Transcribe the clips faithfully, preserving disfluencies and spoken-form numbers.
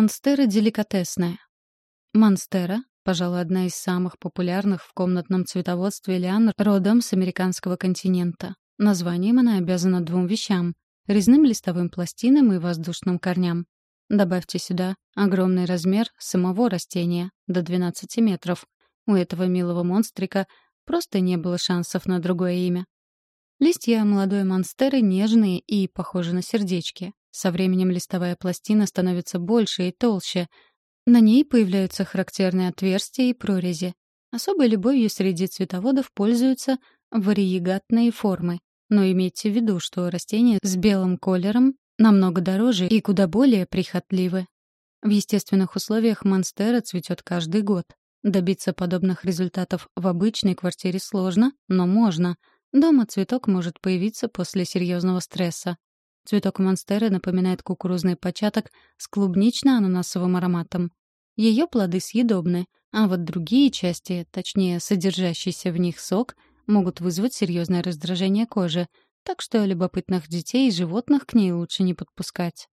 Монстера деликатесная. Монстера, пожалуй, одна из самых популярных в комнатном цветоводстве лиан родом с американского континента. Названием она обязана двум вещам — резным листовым пластинам и воздушным корням. Добавьте сюда огромный размер самого растения, до двенадцати метров. У этого милого монстрика просто не было шансов на другое имя. Листья молодой монстеры нежные и похожи на сердечки. Со временем листовая пластина становится больше и толще. На ней появляются характерные отверстия и прорези. Особой любовью среди цветоводов пользуются вариегатные формы. Но имейте в виду, что растения с белым колером намного дороже и куда более прихотливы. В естественных условиях монстера цветет каждый год. Добиться подобных результатов в обычной квартире сложно, но можно. Дома цветок может появиться после серьезного стресса. Цветок монстеры напоминает кукурузный початок с клубнично-ананасовым ароматом. Ее плоды съедобны, а вот другие части, точнее, содержащийся в них сок, могут вызвать серьезное раздражение кожи, так что любопытных детей и животных к ней лучше не подпускать.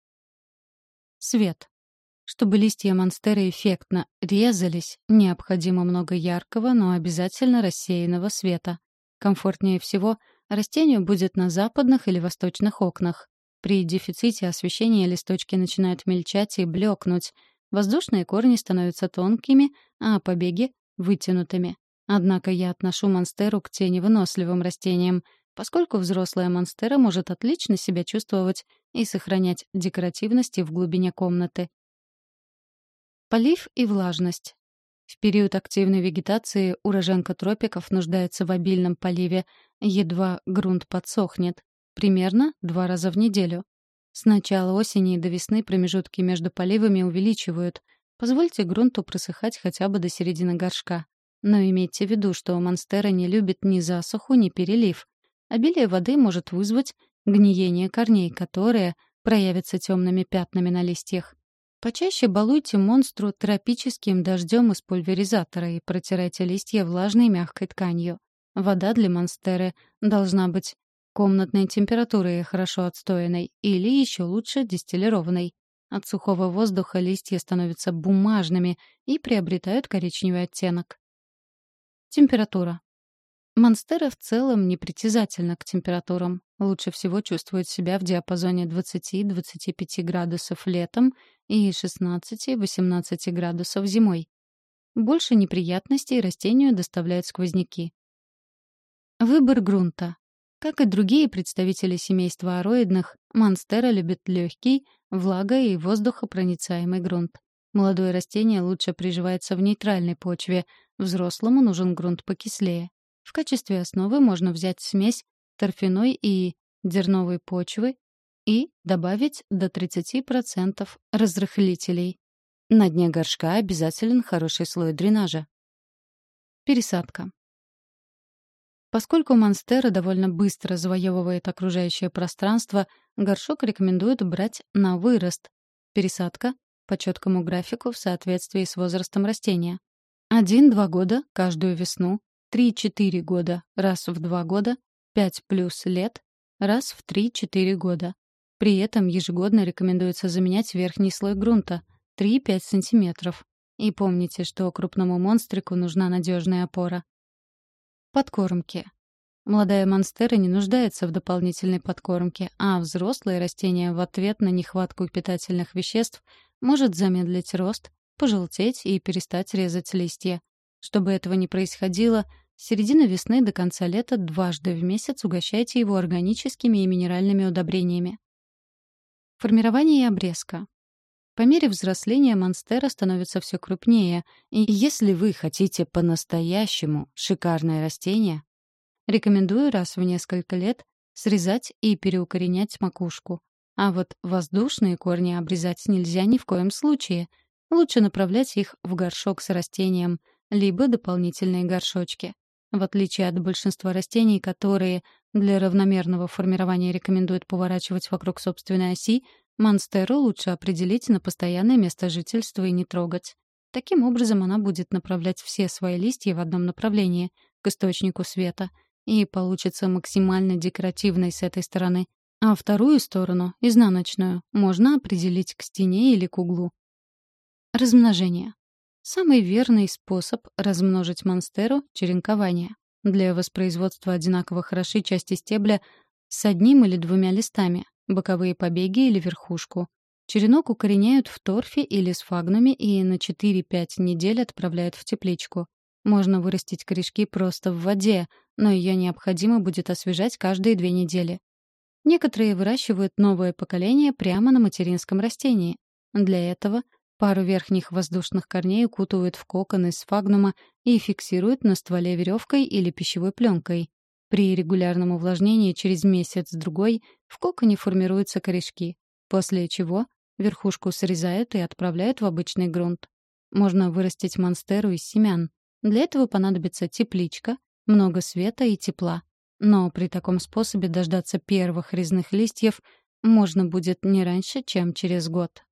Свет. Чтобы листья монстеры эффектно резались, необходимо много яркого, но обязательно рассеянного света. Комфортнее всего растению будет на западных или восточных окнах. При дефиците освещения листочки начинают мельчать и блекнуть. Воздушные корни становятся тонкими, а побеги — вытянутыми. Однако я отношу монстеру к теневыносливым растениям, поскольку взрослая монстера может отлично себя чувствовать и сохранять декоративность и в глубине комнаты. Полив и влажность. В период активной вегетации уроженка тропиков нуждается в обильном поливе, едва грунт подсохнет, примерно два раза в неделю. С начала осени до весны промежутки между поливами увеличивают. Позвольте грунту просыхать хотя бы до середины горшка. Но имейте в виду, что монстера не любит ни засуху, ни перелив. Обилие воды может вызвать гниение корней, которые проявятся темными пятнами на листьях. Почаще балуйте монстру тропическим дождем из пульверизатора и протирайте листья влажной мягкой тканью. Вода для монстеры должна быть комнатной температуры и хорошо отстоянной, или еще лучше дистиллированной. От сухого воздуха листья становятся бумажными и приобретают коричневый оттенок. Температура. Монстера в целом непритязательна к температурам. Лучше всего чувствует себя в диапазоне двадцати-двадцати пяти градусов летом и шестнадцати-восемнадцати градусов зимой. Больше неприятностей растению доставляют сквозняки. Выбор грунта. Как и другие представители семейства ароидных, монстера любит легкий, влага- и воздухопроницаемый грунт. Молодое растение лучше приживается в нейтральной почве, взрослому нужен грунт покислее. В качестве основы можно взять смесь торфяной и дерновой почвы и добавить до тридцати процентов разрыхлителей. На дне горшка обязателен хороший слой дренажа. Пересадка. Поскольку монстера довольно быстро завоевывает окружающее пространство, горшок рекомендуют брать на вырост. Пересадка по четкому графику в соответствии с возрастом растения. один-два года каждую весну, три-четыре года раз в два года, пять плюс лет раз в три-четыре года. При этом ежегодно рекомендуется заменять верхний слой грунта три-пять сантиметров. И помните, что крупному монстрику нужна надежная опора. Подкормки. Молодая монстера не нуждается в дополнительной подкормке, а взрослое растение в ответ на нехватку питательных веществ может замедлить рост, пожелтеть и перестать резать листья. Чтобы этого не происходило, с середины весны до конца лета дважды в месяц угощайте его органическими и минеральными удобрениями. Формирование и обрезка. По мере взросления монстера становится все крупнее, и если вы хотите по-настоящему шикарное растение, рекомендую раз в несколько лет срезать и переукоренять макушку. А вот воздушные корни обрезать нельзя ни в коем случае. Лучше направлять их в горшок с растением, либо дополнительные горшочки. В отличие от большинства растений, которые для равномерного формирования рекомендуют поворачивать вокруг собственной оси, монстеру лучше определить на постоянное место жительства и не трогать. Таким образом, она будет направлять все свои листья в одном направлении, к источнику света, и получится максимально декоративной с этой стороны. А вторую сторону, изнаночную, можно определить к стене или к углу. Размножение. Самый верный способ размножить монстеру — черенкование. Для воспроизводства одинаково хороши части стебля с одним или двумя листами, боковые побеги или верхушку. Черенок укореняют в торфе или сфагнуме и на четыре-пять недель отправляют в тепличку. Можно вырастить корешки просто в воде, но ее необходимо будет освежать каждые две недели. Некоторые выращивают новое поколение прямо на материнском растении. Для этого пару верхних воздушных корней укутывают в кокон из сфагнума и фиксируют на стволе веревкой или пищевой пленкой. При регулярном увлажнении через месяц-другой в коконе формируются корешки, после чего верхушку срезают и отправляют в обычный грунт. Можно вырастить монстеру из семян. Для этого понадобится тепличка, много света и тепла. Но при таком способе дождаться первых резных листьев можно будет не раньше, чем через год.